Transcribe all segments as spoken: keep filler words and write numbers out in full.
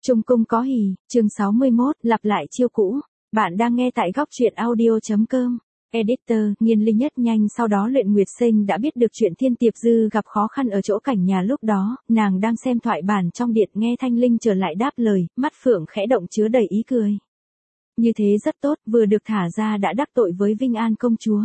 Trung cung có hỉ, chương sáu mươi mốt, lặp lại chiêu cũ. Bạn đang nghe tại góc truyện audio.com. Editor, Nghiên Linh nhất nhanh sau đó Luyện Nguyệt Sinh đã biết được chuyện Thiên Tiệp Dư gặp khó khăn ở chỗ cảnh nhà lúc đó, nàng đang xem thoại bản trong điện nghe Thanh Linh trở lại đáp lời, mắt phượng khẽ động chứa đầy ý cười. Như thế rất tốt, vừa được thả ra đã đắc tội với Vinh An công chúa.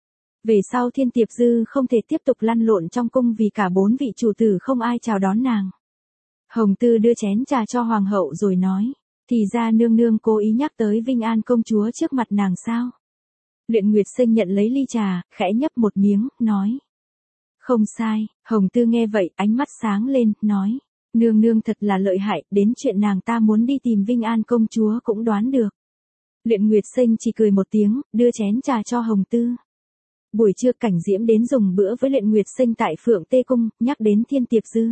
Về sau Thiên Tiệp Dư không thể tiếp tục lăn lộn trong cung vì cả bốn vị chủ tử không ai chào đón nàng. Hồng Tư đưa chén trà cho hoàng hậu rồi nói, thì ra nương nương cố ý nhắc tới Vinh An công chúa trước mặt nàng sao? Luyện Nguyệt Sinh nhận lấy ly trà, khẽ nhấp một miếng, nói. Không sai, Hồng Tư nghe vậy, ánh mắt sáng lên, nói. Nương nương thật là lợi hại, đến chuyện nàng ta muốn đi tìm Vinh An công chúa cũng đoán được. Luyện Nguyệt Sinh chỉ cười một tiếng, đưa chén trà cho Hồng Tư. Buổi trưa Cảnh Diễm đến dùng bữa với Luyện Nguyệt Sinh tại Phượng Tê Cung, nhắc đến Thiên Tiệp Dư.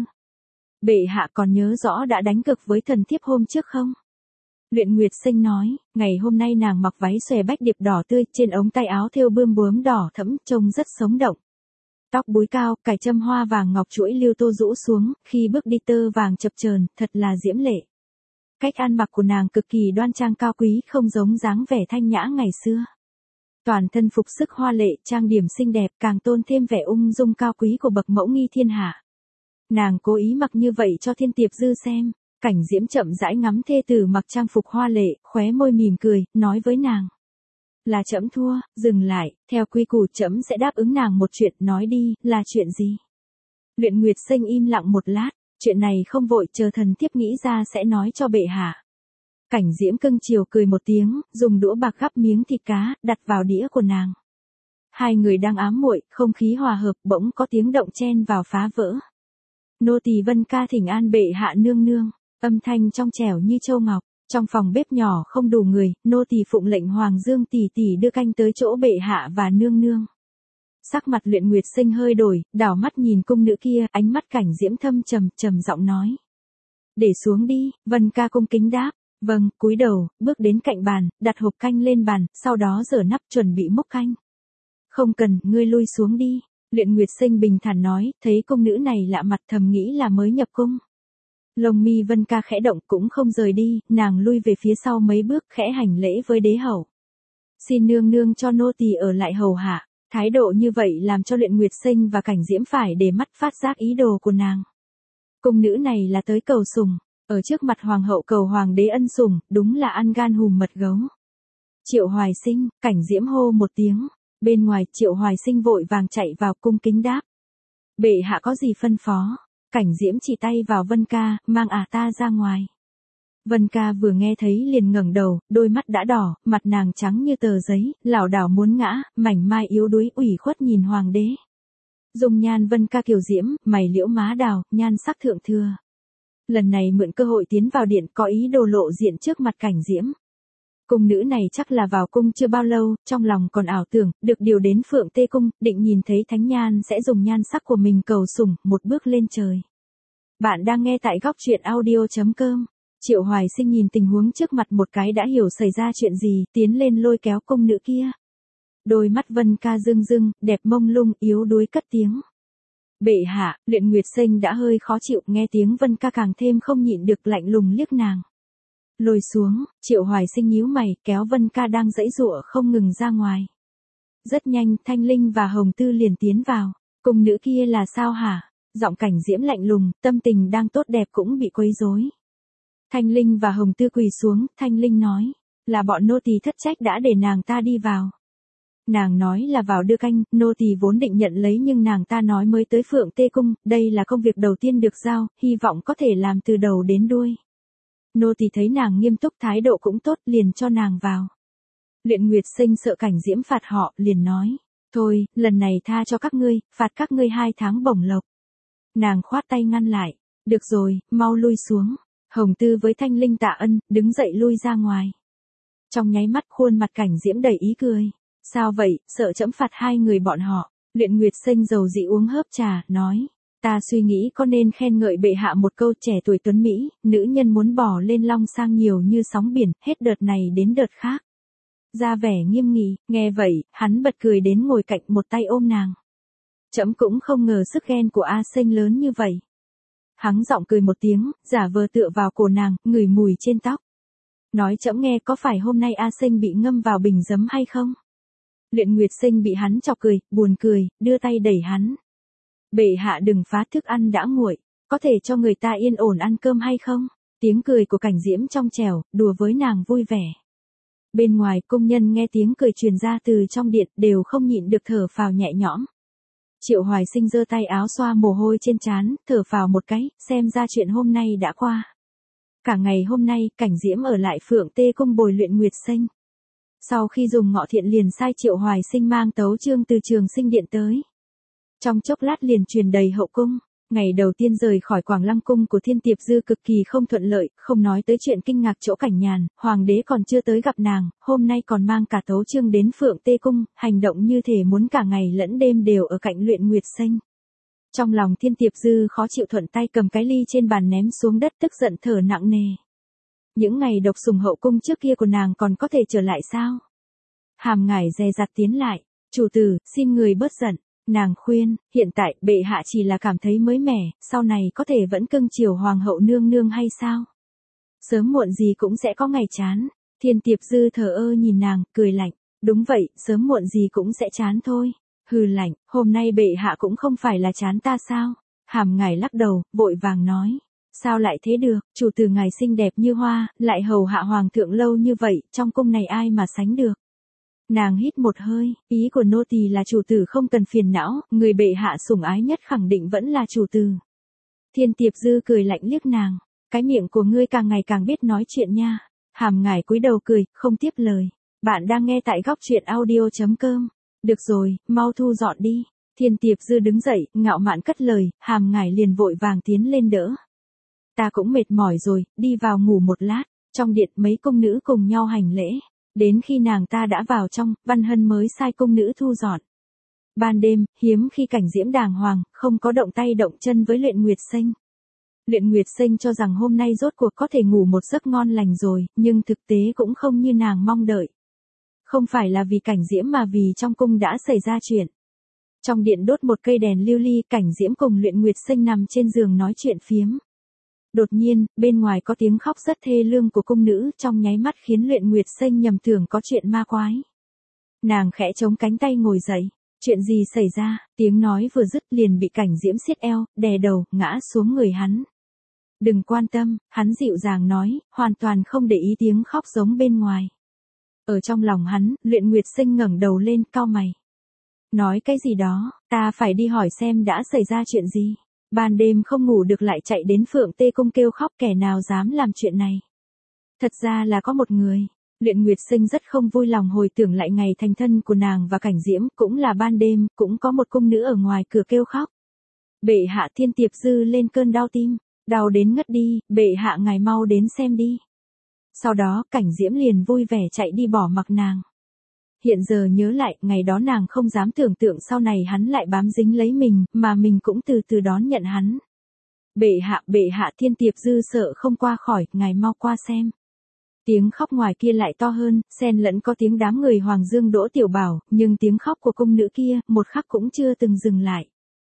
Bệ hạ còn nhớ rõ đã đánh cực với thần thiếp hôm trước không? Luyện Nguyệt Sinh nói, ngày hôm nay nàng mặc váy xòe bách điệp đỏ tươi, trên ống tay áo thêu bươm bướm đỏ thẫm, trông rất sống động. Tóc búi cao, cài châm hoa vàng ngọc chuỗi lưu tô rũ xuống, khi bước đi tơ vàng chập chờn, thật là diễm lệ. Cách ăn mặc của nàng cực kỳ đoan trang cao quý, không giống dáng vẻ thanh nhã ngày xưa. Toàn thân phục sức hoa lệ, trang điểm xinh đẹp, càng tôn thêm vẻ ung dung cao quý của bậc mẫu nghi thiên hạ. Nàng cố ý mặc như vậy cho Thiên Tiệp Dư xem. Cảnh Diễm chậm rãi ngắm thê tử mặc trang phục hoa lệ, khóe môi mỉm cười, nói với nàng. Là trẫm thua, dừng lại, theo quy củ trẫm sẽ đáp ứng nàng một chuyện, nói đi, là chuyện gì? Luyện Nguyệt Sinh im lặng một lát, chuyện này không vội, chờ thần thiếp nghĩ ra sẽ nói cho bệ hạ. Cảnh Diễm cưng chiều cười một tiếng, dùng đũa bạc gắp miếng thịt cá, đặt vào đĩa của nàng. Hai người đang ám muội, không khí hòa hợp, bỗng có tiếng động chen vào phá vỡ. Nô tỳ Vân Ca thỉnh an bệ hạ nương nương. Âm thanh trong trẻo như châu ngọc, trong phòng bếp nhỏ không đủ người, nô tỳ phụng lệnh Hoàng Dương tỷ tỷ đưa canh tới chỗ bệ hạ và nương nương. Sắc mặt Luyện Nguyệt Sinh hơi đổi, đảo mắt nhìn cung nữ kia, ánh mắt Cảnh Diễm thâm trầm, trầm giọng nói. Để xuống đi, Vân Ca cung kính đáp, vâng, cúi đầu, bước đến cạnh bàn, đặt hộp canh lên bàn, sau đó giở nắp chuẩn bị múc canh. Không cần, ngươi lui xuống đi, Luyện Nguyệt Sinh bình thản nói, thấy cung nữ này lạ mặt thầm nghĩ là mới nhập cung. Lông mi Vân Ca khẽ động cũng không rời đi, nàng lui về phía sau mấy bước khẽ hành lễ với đế hậu. Xin nương nương cho nô tỳ ở lại hầu hạ, thái độ như vậy làm cho Luyện Nguyệt Sinh và Cảnh Diễm phải để mắt phát giác ý đồ của nàng. Cung nữ này là tới cầu sủng, ở trước mặt hoàng hậu cầu hoàng đế ân sủng, đúng là ăn gan hùm mật gấu. Triệu Hoài Sinh, Cảnh Diễm hô một tiếng, bên ngoài Triệu Hoài Sinh vội vàng chạy vào cung kính đáp. Bệ hạ có gì phân phó? Cảnh Diễm chỉ tay vào Vân Ca, mang ả ta ra ngoài. Vân Ca vừa nghe thấy liền ngẩng đầu, đôi mắt đã đỏ, mặt nàng trắng như tờ giấy, lảo đảo muốn ngã, mảnh mai yếu đuối ủy khuất nhìn hoàng đế. Dung nhan Vân Ca kiều diễm, mày liễu má đào, nhan sắc thượng thừa. Lần này mượn cơ hội tiến vào điện có ý đồ lộ diện trước mặt Cảnh Diễm. Cung nữ này chắc là vào cung chưa bao lâu, trong lòng còn ảo tưởng, được điều đến Phượng Tê Cung, định nhìn thấy Thánh Nhan sẽ dùng nhan sắc của mình cầu sủng, một bước lên trời. Bạn đang nghe tại góc truyện audio.com. Triệu Hoài Sinh nhìn tình huống trước mặt một cái đã hiểu xảy ra chuyện gì, tiến lên lôi kéo cung nữ kia. Đôi mắt Vân Ca rưng rưng, đẹp mông lung, yếu đuối cất tiếng. Bệ hạ, Luyện Nguyệt Sinh đã hơi khó chịu, nghe tiếng Vân Ca càng thêm không nhịn được lạnh lùng liếc nàng. Lôi xuống, Triệu Hoài Sinh nhíu mày, kéo Vân Ca đang giãy giụa không ngừng ra ngoài. Rất nhanh, Thanh Linh và Hồng Tư liền tiến vào. Cung nữ kia là sao hả? Giọng Cảnh Diễm lạnh lùng, tâm tình đang tốt đẹp cũng bị quấy rối. Thanh Linh và Hồng Tư quỳ xuống, Thanh Linh nói, là bọn nô tỳ thất trách đã để nàng ta đi vào. Nàng nói là vào đưa canh, nô tỳ vốn định nhận lấy nhưng nàng ta nói mới tới Phượng Tê Cung, đây là công việc đầu tiên được giao, hy vọng có thể làm từ đầu đến đuôi. Nô tỳ thấy nàng nghiêm túc thái độ cũng tốt, liền cho nàng vào. Luyện Nguyệt Sinh sợ Cảnh Diễm phạt họ, liền nói, thôi, lần này tha cho các ngươi, phạt các ngươi hai tháng bổng lộc. Nàng khoát tay ngăn lại, được rồi, mau lui xuống. Hồng Tư với Thanh Linh tạ ân, đứng dậy lui ra ngoài. Trong nháy mắt khuôn mặt Cảnh Diễm đầy ý cười. Sao vậy, sợ trẫm phạt hai người bọn họ? Luyện Nguyệt Sinh dầu dĩ uống hớp trà, nói. Ta suy nghĩ có nên khen ngợi bệ hạ một câu trẻ tuổi tuấn Mỹ, nữ nhân muốn bỏ lên long sang nhiều như sóng biển, hết đợt này đến đợt khác. Ra vẻ nghiêm nghị, nghe vậy, hắn bật cười đến ngồi cạnh một tay ôm nàng. Trẫm cũng không ngờ sức ghen của A Sinh lớn như vậy. Hắng giọng cười một tiếng, giả vờ tựa vào cổ nàng, ngửi mùi trên tóc. Nói trẫm nghe có phải hôm nay A Sinh bị ngâm vào bình giấm hay không? Luyện Nguyệt Sinh bị hắn chọc cười, buồn cười, đưa tay đẩy hắn. Bệ hạ đừng phá thức ăn đã nguội, có thể cho người ta yên ổn ăn cơm hay không? Tiếng cười của Cảnh Diễm trong trẻo, đùa với nàng vui vẻ. Bên ngoài công nhân nghe tiếng cười truyền ra từ trong điện đều không nhịn được thở phào nhẹ nhõm. Triệu Hoài Sinh giơ tay áo xoa mồ hôi trên trán, thở phào một cái, xem ra chuyện hôm nay đã qua. Cả ngày hôm nay, Cảnh Diễm ở lại Phượng Tê Cung bồi Luyện Nguyệt Sinh. Sau khi dùng ngọ thiện liền sai Triệu Hoài Sinh mang tấu chương từ Trường Sinh Điện tới. Trong chốc lát liền truyền đầy hậu cung. Ngày đầu tiên rời khỏi Quảng Lăng Cung của Thiên Tiệp Dư cực kỳ không thuận lợi, không nói tới chuyện kinh ngạc chỗ Cảnh Nhàn, hoàng đế còn chưa tới gặp nàng, hôm nay còn mang cả tấu chương đến Phượng Tê Cung, hành động như thể muốn cả ngày lẫn đêm đều ở cạnh Luyện Nguyệt Sinh. Trong lòng Thiên Tiệp Dư khó chịu, thuận tay cầm cái ly trên bàn ném xuống đất, tức giận thở nặng nề. Những ngày độc sủng hậu cung trước kia của nàng còn có thể trở lại sao? Hàm Ngải dè dặt tiến lại, chủ tử, xin người bớt giận. Nàng khuyên, hiện tại bệ hạ chỉ là cảm thấy mới mẻ, sau này có thể vẫn cưng chiều hoàng hậu nương nương hay sao? Sớm muộn gì cũng sẽ có ngày chán. Thiên Tiệp Dư thờ ơ nhìn nàng, cười lạnh. Đúng vậy, sớm muộn gì cũng sẽ chán thôi. Hừ lạnh, hôm nay bệ hạ cũng không phải là chán ta sao? Hàm Ngải lắc đầu, vội vàng nói. Sao lại thế được, chủ tử ngài xinh đẹp như hoa, lại hầu hạ hoàng thượng lâu như vậy, trong cung này ai mà sánh được? Nàng hít một hơi, ý của nô tỳ là chủ tử không cần phiền não, người bệ hạ sủng ái nhất khẳng định vẫn là chủ tử. Thiên Tiệp Dư cười lạnh liếc nàng, cái miệng của ngươi càng ngày càng biết nói chuyện nha. Hàm Ngải cúi đầu cười, không tiếp lời. Bạn đang nghe tại góc truyện audio chấm com. Được rồi, mau thu dọn đi. Thiên Tiệp Dư đứng dậy, ngạo mạn cất lời, Hàm Ngải liền vội vàng tiến lên đỡ. Ta cũng mệt mỏi rồi, đi vào ngủ một lát. Trong điện mấy cung nữ cùng nhau hành lễ. Đến khi nàng ta đã vào trong, Văn Hân mới sai cung nữ thu dọn. Ban đêm, hiếm khi Cảnh Diễm đàng hoàng, không có động tay động chân với Luyện Nguyệt Sinh. Luyện Nguyệt Sinh cho rằng hôm nay rốt cuộc có thể ngủ một giấc ngon lành rồi, nhưng thực tế cũng không như nàng mong đợi. Không phải là vì Cảnh Diễm mà vì trong cung đã xảy ra chuyện. Trong điện đốt một cây đèn lưu ly, Cảnh Diễm cùng Luyện Nguyệt Sinh nằm trên giường nói chuyện phiếm. Đột nhiên, bên ngoài có tiếng khóc rất thê lương của cung nữ, trong nháy mắt khiến Luyện Nguyệt Sinh nhầm tưởng có chuyện ma quái. Nàng khẽ chống cánh tay ngồi dậy. Chuyện gì xảy ra? Tiếng nói vừa dứt liền bị Cảnh Diễm siết eo, đè đầu, ngã xuống người hắn. Đừng quan tâm, hắn dịu dàng nói, hoàn toàn không để ý tiếng khóc giống bên ngoài. Ở trong lòng hắn, Luyện Nguyệt Sinh ngẩng đầu lên, cau mày. Nói cái gì đó, ta phải đi hỏi xem đã xảy ra chuyện gì. Ban đêm không ngủ được lại chạy đến Phượng Tê Cung kêu khóc, kẻ nào dám làm chuyện này. Thật ra là có một người. Luyện Nguyệt Sinh rất không vui lòng hồi tưởng lại ngày thành thân của nàng và Cảnh Diễm, cũng là ban đêm, cũng có một cung nữ ở ngoài cửa kêu khóc. Bệ hạ. Thiên Tiệp Dư lên cơn đau tim, đau đến ngất đi, bệ hạ ngài mau đến xem đi. Sau đó, Cảnh Diễm liền vui vẻ chạy đi bỏ mặc nàng. Hiện giờ nhớ lại, ngày đó nàng không dám tưởng tượng sau này hắn lại bám dính lấy mình, mà mình cũng từ từ đón nhận hắn. Bệ hạ, bệ hạ. Thiên Tiệp Dư sợ không qua khỏi, ngài mau qua xem. Tiếng khóc ngoài kia lại to hơn, xen lẫn có tiếng đám người Hoàng Dương Đỗ Tiểu Bảo, nhưng tiếng khóc của cung nữ kia, một khắc cũng chưa từng dừng lại.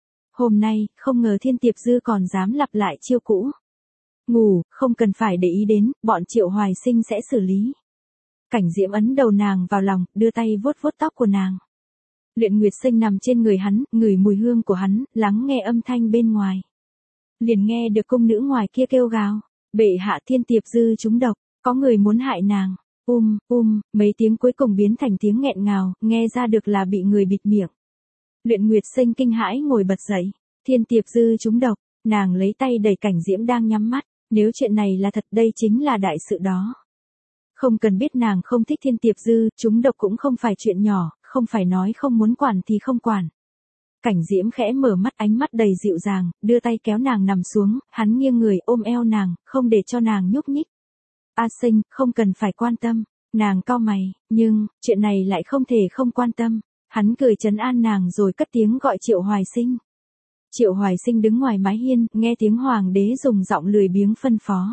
Hôm nay, không ngờ Thiên Tiệp Dư còn dám lặp lại chiêu cũ. Ngủ, không cần phải để ý đến, bọn Triệu Hoài Sinh sẽ xử lý. Cảnh Diễm ấn đầu nàng vào lòng, đưa tay vuốt vuốt tóc của nàng. Luyện Nguyệt Sinh nằm trên người hắn, ngửi mùi hương của hắn, lắng nghe âm thanh bên ngoài. Liền nghe được cung nữ ngoài kia kêu gào, bệ hạ. Thiên Tiệp Dư trúng độc, có người muốn hại nàng. Um, um, mấy tiếng cuối cùng biến thành tiếng nghẹn ngào, nghe ra được là bị người bịt miệng. Luyện Nguyệt Sinh kinh hãi ngồi bật dậy. Thiên Tiệp Dư trúng độc, nàng lấy tay đẩy Cảnh Diễm đang nhắm mắt, nếu chuyện này là thật đây chính là đại sự đó. Không cần biết nàng không thích Thiên Tiệp Dư, trúng độc cũng không phải chuyện nhỏ, không phải nói không muốn quản thì không quản. Cảnh Diễm khẽ mở mắt, ánh mắt đầy dịu dàng, đưa tay kéo nàng nằm xuống, hắn nghiêng người ôm eo nàng, không để cho nàng nhúc nhích. A Sinh, không cần phải quan tâm. Nàng cau mày, nhưng, chuyện này lại không thể không quan tâm. Hắn cười trấn an nàng rồi cất tiếng gọi Triệu Hoài Sinh. Triệu Hoài Sinh đứng ngoài mái hiên, nghe tiếng hoàng đế dùng giọng lười biếng phân phó.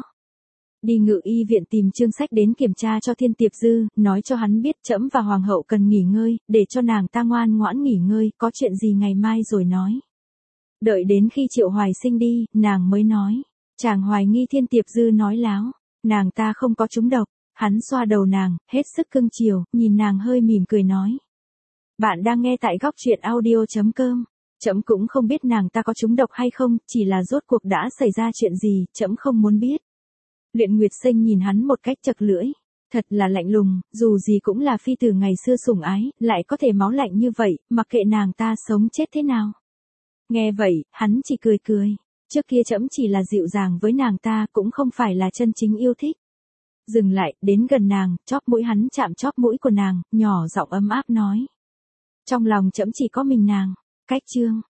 Đi Ngự Y viện tìm Trương Sách đến kiểm tra cho Thiên Tiệp Dư, nói cho hắn biết trẫm và hoàng hậu cần nghỉ ngơi, để cho nàng ta ngoan ngoãn nghỉ ngơi, có chuyện gì ngày mai rồi nói. Đợi đến khi Triệu Hoài Sinh đi, nàng mới nói. Chàng hoài nghi Thiên Tiệp Dư nói láo. Nàng ta không có trúng độc. Hắn xoa đầu nàng, hết sức cưng chiều, nhìn nàng hơi mỉm cười nói. Bạn đang nghe tại góc truyện audio chấm com. Trẫm cũng không biết nàng ta có trúng độc hay không, chỉ là rốt cuộc đã xảy ra chuyện gì, trẫm không muốn biết. Luyện Nguyệt Sinh nhìn hắn một cách chậc lưỡi. Thật là lạnh lùng, dù gì cũng là phi tử ngày xưa sủng ái, lại có thể máu lạnh như vậy, mặc kệ nàng ta sống chết thế nào. Nghe vậy, hắn chỉ cười cười. Trước kia trẫm chỉ là dịu dàng với nàng ta, cũng không phải là chân chính yêu thích. Dừng lại, đến gần nàng, chóp mũi hắn chạm chóp mũi của nàng, nhỏ giọng ấm áp nói. Trong lòng trẫm chỉ có mình nàng. Cách chương